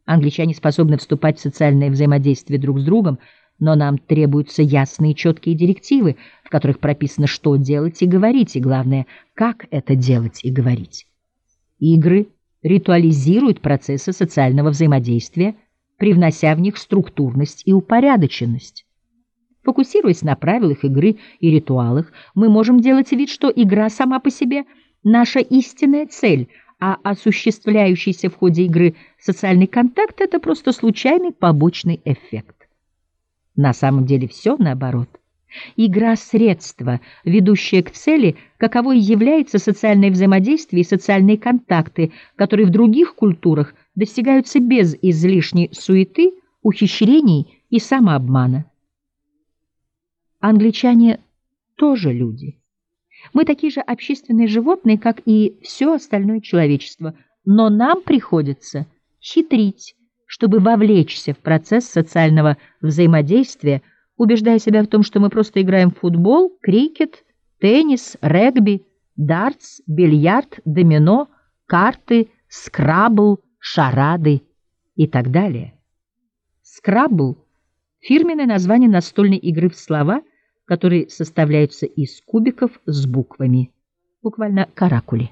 Англичане способны вступать в социальное взаимодействие друг с другом, но нам требуются ясные и четкие директивы, в которых прописано, что делать и говорить, и, главное, как это делать и говорить. Игры ритуализируют процессы социального взаимодействия, привнося в них структурность и упорядоченность. Фокусируясь на правилах игры и ритуалах, мы можем делать вид, что игра сама по себе – наша истинная цель, а осуществляющийся в ходе игры социальный контакт – это просто случайный побочный эффект. На самом деле все наоборот. Игра – средство, ведущее к цели, каковой является социальное взаимодействие и социальные контакты, которые в других культурах достигаются без излишней суеты, ухищрений и самообмана. Англичане тоже люди. Мы такие же общественные животные, как и все остальное человечество, но нам приходится хитрить, чтобы вовлечься в процесс социального взаимодействия, убеждая себя в том, что мы просто играем в футбол, крикет, теннис, регби, дартс, бильярд, домино, карты, скрабл, шарады и так далее. Скрабл – фирменное название настольной игры в слова, которые составляются из кубиков с буквами, буквально каракули.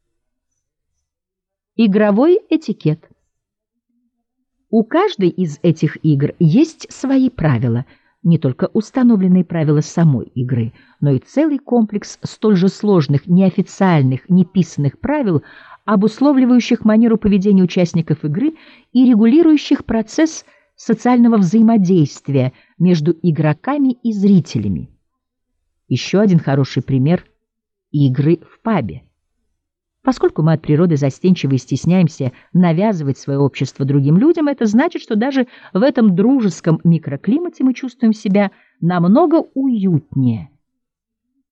Игровой этикет. У каждой из этих игр есть свои правила, не только установленные правила самой игры, но и целый комплекс столь же сложных, неофициальных, неписанных правил, обусловливающих манеру поведения участников игры и регулирующих процесс социального взаимодействия между игроками и зрителями. Еще один хороший пример – игры в пабе. Поскольку мы от природы застенчивы и стесняемся навязывать свое общество другим людям, это значит, что даже в этом дружеском микроклимате мы чувствуем себя намного уютнее,